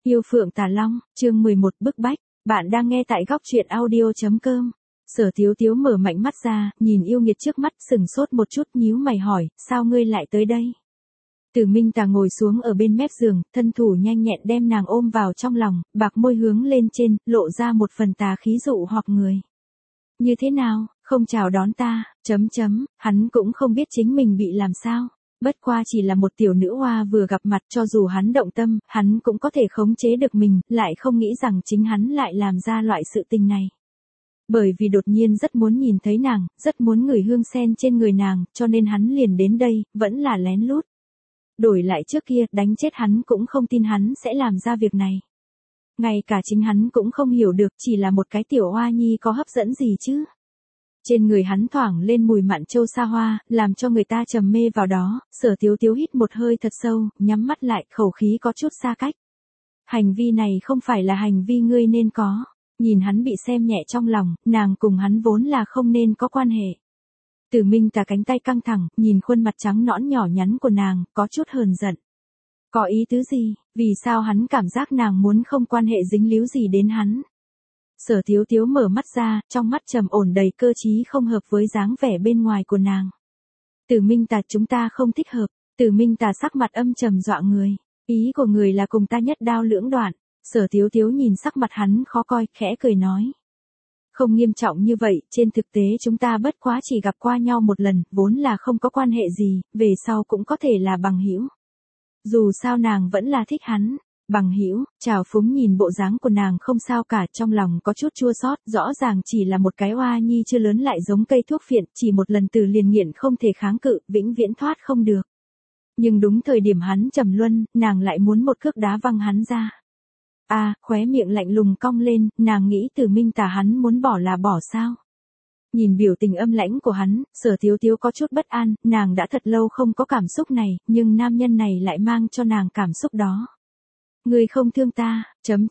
Yêu Phượng Tà Long, chương 11 bức bách, bạn đang nghe tại góc truyện audio.com. Sở Thiếu Thiếu mở mạnh mắt ra, nhìn yêu nghiệt trước mắt, sừng sốt một chút, nhíu mày hỏi, sao ngươi lại tới đây? Từ Minh Tà ngồi xuống ở bên mép giường, thân thủ nhanh nhẹn đem nàng ôm vào trong lòng, bạc môi hướng lên trên, lộ ra một phần tà khí dụ hoặc người. Như thế nào, không chào đón ta, hắn cũng không biết chính mình bị làm sao. Bất qua chỉ là một tiểu nữ hoa vừa gặp mặt, cho dù hắn động tâm, hắn cũng có thể khống chế được mình, lại không nghĩ rằng chính hắn lại làm ra loại sự tình này. Bởi vì đột nhiên rất muốn nhìn thấy nàng, rất muốn ngửi hương sen trên người nàng, cho nên hắn liền đến đây, vẫn là lén lút. Đổi lại trước kia, đánh chết hắn cũng không tin hắn sẽ làm ra việc này. Ngay cả chính hắn cũng không hiểu được, chỉ là một cái tiểu hoa nhi có hấp dẫn gì chứ. Trên người hắn thoảng lên mùi mặn châu sa hoa, làm cho người ta trầm mê vào đó. Sở Thiếu Thiếu hít một hơi thật sâu, nhắm mắt lại, khẩu khí có chút xa cách. Hành vi này không phải là hành vi ngươi nên có. Nhìn hắn bị xem nhẹ trong lòng, nàng cùng hắn vốn là không nên có quan hệ. Từ Minh Tà cánh tay căng thẳng, nhìn khuôn mặt trắng nõn nhỏ nhắn của nàng, có chút hờn giận. Có ý tứ gì, vì sao hắn cảm giác nàng muốn không quan hệ dính líu gì đến hắn? Sở Thiếu Thiếu mở mắt ra, trong mắt trầm ổn đầy cơ trí không hợp với dáng vẻ bên ngoài của nàng. Từ Minh Tà, chúng ta không thích hợp. Từ Minh Tà sắc mặt âm trầm dọa người. Ý của người là cùng ta nhất đao lưỡng đoạn. Sở Thiếu Thiếu nhìn sắc mặt hắn khó coi, khẽ cười nói. Không nghiêm trọng như vậy, trên thực tế chúng ta bất quá chỉ gặp qua nhau một lần, vốn là không có quan hệ gì, về sau cũng có thể là bằng hữu. Dù sao nàng vẫn là thích hắn. Bằng hữu, Trào Phúng nhìn bộ dáng của nàng không sao cả, trong lòng có chút chua xót, rõ ràng chỉ là một cái oa nhi chưa lớn lại giống cây thuốc phiện, chỉ một lần từ liền nghiện không thể kháng cự, vĩnh viễn thoát không được. Nhưng đúng thời điểm hắn trầm luân, nàng lại muốn một cước đá văng hắn ra. Khóe miệng lạnh lùng cong lên, nàng nghĩ Từ Minh Tà hắn muốn bỏ là bỏ sao? Nhìn biểu tình âm lãnh của hắn, Sở Thiếu Thiếu có chút bất an, nàng đã thật lâu không có cảm xúc này, nhưng nam nhân này lại mang cho nàng cảm xúc đó. Ngươi không thương ta,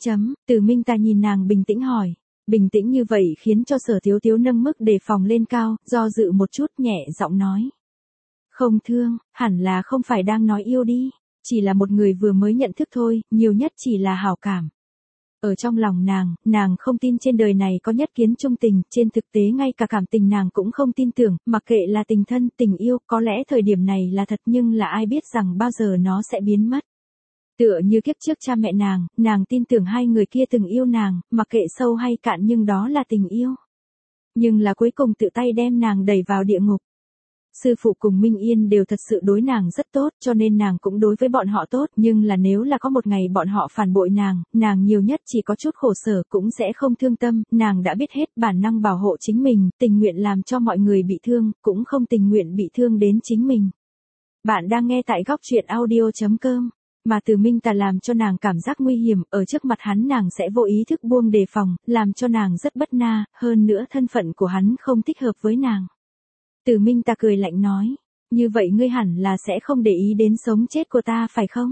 Từ Minh Tà nhìn nàng bình tĩnh hỏi. Bình tĩnh như vậy khiến cho Sở Thiếu Thiếu nâng mức đề phòng lên cao, do dự một chút nhẹ giọng nói. Không thương, hẳn là không phải đang nói yêu đi, chỉ là một người vừa mới nhận thức thôi, nhiều nhất chỉ là hảo cảm. Ở trong lòng nàng không tin trên đời này có nhất kiến chung tình, trên thực tế ngay cả cảm tình nàng cũng không tin tưởng, mặc kệ là tình thân, tình yêu, có lẽ thời điểm này là thật nhưng là ai biết rằng bao giờ nó sẽ biến mất. Tựa như kiếp trước cha mẹ nàng tin tưởng hai người kia từng yêu nàng, mặc kệ sâu hay cạn nhưng đó là tình yêu. Nhưng là cuối cùng tự tay đem nàng đẩy vào địa ngục. Sư phụ cùng Minh Yên đều thật sự đối nàng rất tốt, cho nên nàng cũng đối với bọn họ tốt, nhưng là nếu là có một ngày bọn họ phản bội nàng nhiều nhất chỉ có chút khổ sở, cũng sẽ không thương tâm, nàng đã biết hết bản năng bảo hộ chính mình, tình nguyện làm cho mọi người bị thương, cũng không tình nguyện bị thương đến chính mình. Bạn đang nghe tại góc truyện audio.com. Mà Từ Minh Tà làm cho nàng cảm giác nguy hiểm, ở trước mặt hắn nàng sẽ vô ý thức buông đề phòng, làm cho nàng rất bất na, hơn nữa thân phận của hắn không thích hợp với nàng. Từ Minh Tà cười lạnh nói, như vậy ngươi hẳn là sẽ không để ý đến sống chết của ta phải không?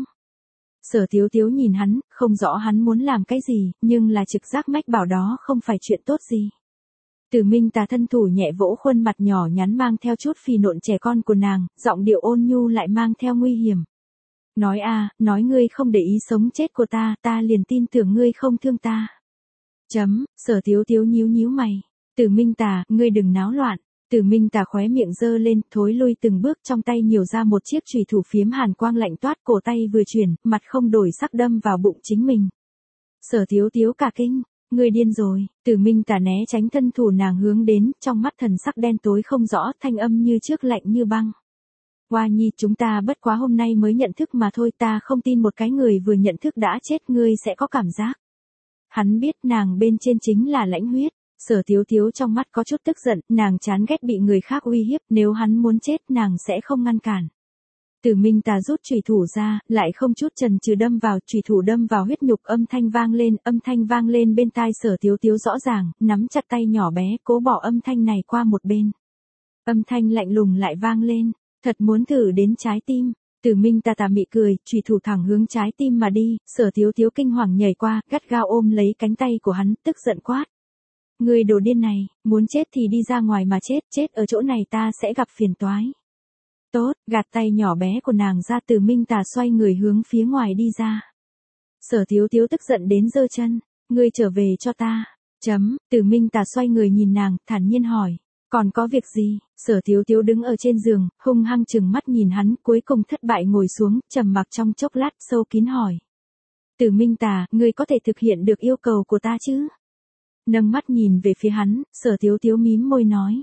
Sở Thiếu Thiếu nhìn hắn, không rõ hắn muốn làm cái gì, nhưng là trực giác mách bảo đó không phải chuyện tốt gì. Từ Minh Tà thân thủ nhẹ vỗ khuôn mặt nhỏ nhắn mang theo chút phì nộn trẻ con của nàng, giọng điệu ôn nhu lại mang theo nguy hiểm. Nói ngươi không để ý sống chết của ta liền tin tưởng ngươi không thương ta. Sở Thiếu Thiếu nhíu mày. Từ Minh Tà, ngươi đừng náo loạn. Từ Minh Tà khóe miệng giơ lên, thối lui từng bước, trong tay nhiều ra một chiếc chùy thủ phiếm hàn quang lạnh toát, cổ tay vừa chuyển, mặt không đổi sắc đâm vào bụng chính mình. Sở Thiếu Thiếu cả kinh, ngươi điên rồi. Từ Minh Tà né tránh thân thủ nàng hướng đến, trong mắt thần sắc đen tối không rõ, thanh âm như trước lạnh như băng. Hoa nhi, chúng ta bất quá hôm nay mới nhận thức mà thôi, ta không tin một cái người vừa nhận thức đã chết ngươi sẽ có cảm giác. Hắn biết nàng bên trên chính là lãnh huyết. Sở Thiếu Thiếu trong mắt có chút tức giận, nàng chán ghét bị người khác uy hiếp, nếu hắn muốn chết nàng sẽ không ngăn cản. Từ Minh Tà rút chùy thủ ra, lại không chút chần chừ đâm vào, chùy thủ đâm vào huyết nhục, âm thanh vang lên bên tai Sở Thiếu Thiếu rõ ràng, nắm chặt tay nhỏ bé, cố bỏ âm thanh này qua một bên. Âm thanh lạnh lùng lại vang lên, thật muốn thử đến trái tim. Từ Minh Tà tà mị cười, chùy thủ thẳng hướng trái tim mà đi, Sở Thiếu Thiếu kinh hoàng nhảy qua, gắt gao ôm lấy cánh tay của hắn, tức giận quát. Ngươi đồ điên này, muốn chết thì đi ra ngoài mà chết ở chỗ này ta sẽ gặp phiền toái. Tốt, gạt tay nhỏ bé của nàng ra, Từ Minh Tà xoay người hướng phía ngoài đi ra. Sở Thiếu Thiếu tức giận đến giơ chân, ngươi trở về cho ta. Từ Minh Tà xoay người nhìn nàng, thản nhiên hỏi, còn có việc gì? Sở Thiếu Thiếu đứng ở trên giường, hung hăng trừng mắt nhìn hắn, cuối cùng thất bại ngồi xuống, trầm mặc trong chốc lát, sâu kín hỏi. Từ Minh Tà, ngươi có thể thực hiện được yêu cầu của ta chứ? Nâng mắt nhìn về phía hắn, Sở Thiếu Thiếu mím môi nói.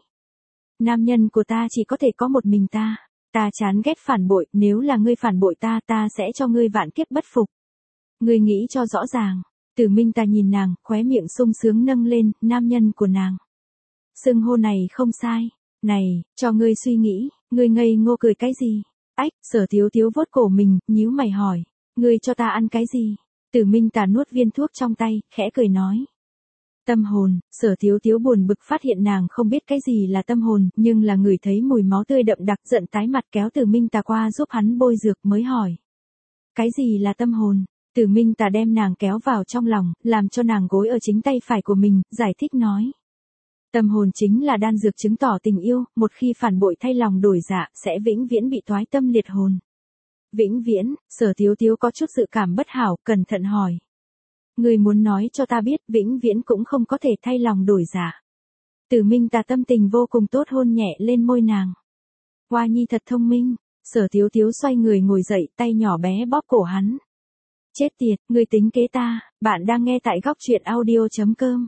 Nam nhân của ta chỉ có thể có một mình ta. Ta chán ghét phản bội, nếu là ngươi phản bội ta, ta sẽ cho ngươi vạn kiếp bất phục. Ngươi nghĩ cho rõ ràng. Từ Minh Tà nhìn nàng, khóe miệng sung sướng nâng lên, nam nhân của nàng. Xưng hô này không sai. Này, cho ngươi suy nghĩ, ngươi ngây ngô cười cái gì? Ách, Sở Thiếu Thiếu vuốt cổ mình, nhíu mày hỏi. Ngươi cho ta ăn cái gì? Từ Minh Tà nuốt viên thuốc trong tay, khẽ cười nói. Tâm hồn. Sở Thiếu Thiếu buồn bực phát hiện nàng không biết cái gì là tâm hồn, nhưng là người thấy mùi máu tươi đậm đặc, giận tái mặt kéo Từ Minh Tà qua giúp hắn bôi dược mới hỏi. Cái gì là tâm hồn? Từ Minh Tà đem nàng kéo vào trong lòng, làm cho nàng gối ở chính tay phải của mình, giải thích nói. Tâm hồn chính là đan dược chứng tỏ tình yêu, một khi phản bội thay lòng đổi dạ, sẽ vĩnh viễn bị thoái tâm liệt hồn. Vĩnh viễn. Sở Thiếu Thiếu có chút dự cảm bất hảo, cẩn thận hỏi. Ngươi muốn nói cho ta biết vĩnh viễn cũng không có thể thay lòng đổi dạ. Từ Minh Tà tâm tình vô cùng tốt, hôn nhẹ lên môi nàng. Hoa nhi thật thông minh. Sở Thiếu Thiếu xoay người ngồi dậy, tay nhỏ bé bóp cổ hắn. Chết tiệt, ngươi tính kế ta. Bạn đang nghe tại góc truyện audio.com.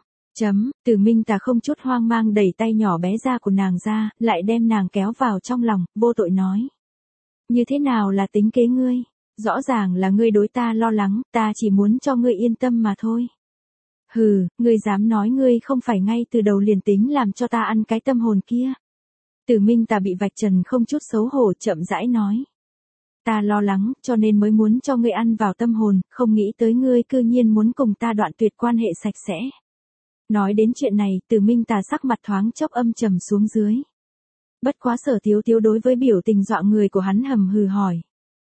Từ Minh Tà không chút hoang mang đẩy tay nhỏ bé ra của nàng ra, lại đem nàng kéo vào trong lòng, vô tội nói. Như thế nào là tính kế ngươi? Rõ ràng là ngươi đối ta lo lắng, ta chỉ muốn cho ngươi yên tâm mà thôi. Hừ, ngươi dám nói ngươi không phải ngay từ đầu liền tính làm cho ta ăn cái tâm hồn kia. Từ Minh Tà bị vạch trần không chút xấu hổ, chậm rãi nói. Ta lo lắng, cho nên mới muốn cho ngươi ăn vào tâm hồn, không nghĩ tới ngươi cư nhiên muốn cùng ta đoạn tuyệt quan hệ sạch sẽ. Nói đến chuyện này, Từ Minh Tà sắc mặt thoáng chốc âm trầm xuống dưới. Bất quá Sở Thiếu Thiếu đối với biểu tình dọa người của hắn hầm hừ hỏi.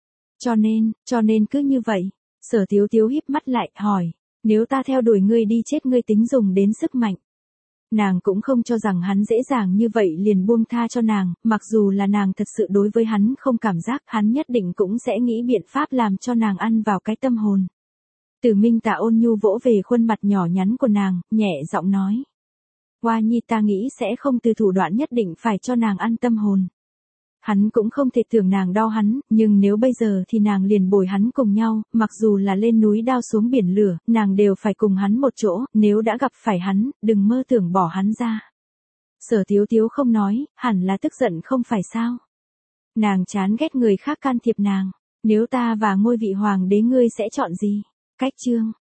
Cho nên cứ như vậy. Sở Thiếu Thiếu híp mắt lại, hỏi. Nếu ta theo đuổi ngươi đi chết ngươi tính dùng đến sức mạnh. Nàng cũng không cho rằng hắn dễ dàng như vậy liền buông tha cho nàng, mặc dù là nàng thật sự đối với hắn không cảm giác, hắn nhất định cũng sẽ nghĩ biện pháp làm cho nàng ăn vào cái tâm hồn. Từ Minh Tà ôn nhu vỗ về khuôn mặt nhỏ nhắn của nàng, nhẹ giọng nói. Hoa nhi ta nghĩ sẽ không từ thủ đoạn nhất định phải cho nàng ăn tâm hồn. Hắn cũng không thể tưởng nàng đau hắn, nhưng nếu bây giờ thì nàng liền bồi hắn cùng nhau, mặc dù là lên núi đao xuống biển lửa, nàng đều phải cùng hắn một chỗ, nếu đã gặp phải hắn, đừng mơ tưởng bỏ hắn ra. Sở Thiếu Thiếu không nói, hẳn là tức giận không phải sao. Nàng chán ghét người khác can thiệp nàng, nếu ta và ngôi vị hoàng đế ngươi sẽ chọn gì? Cách chương.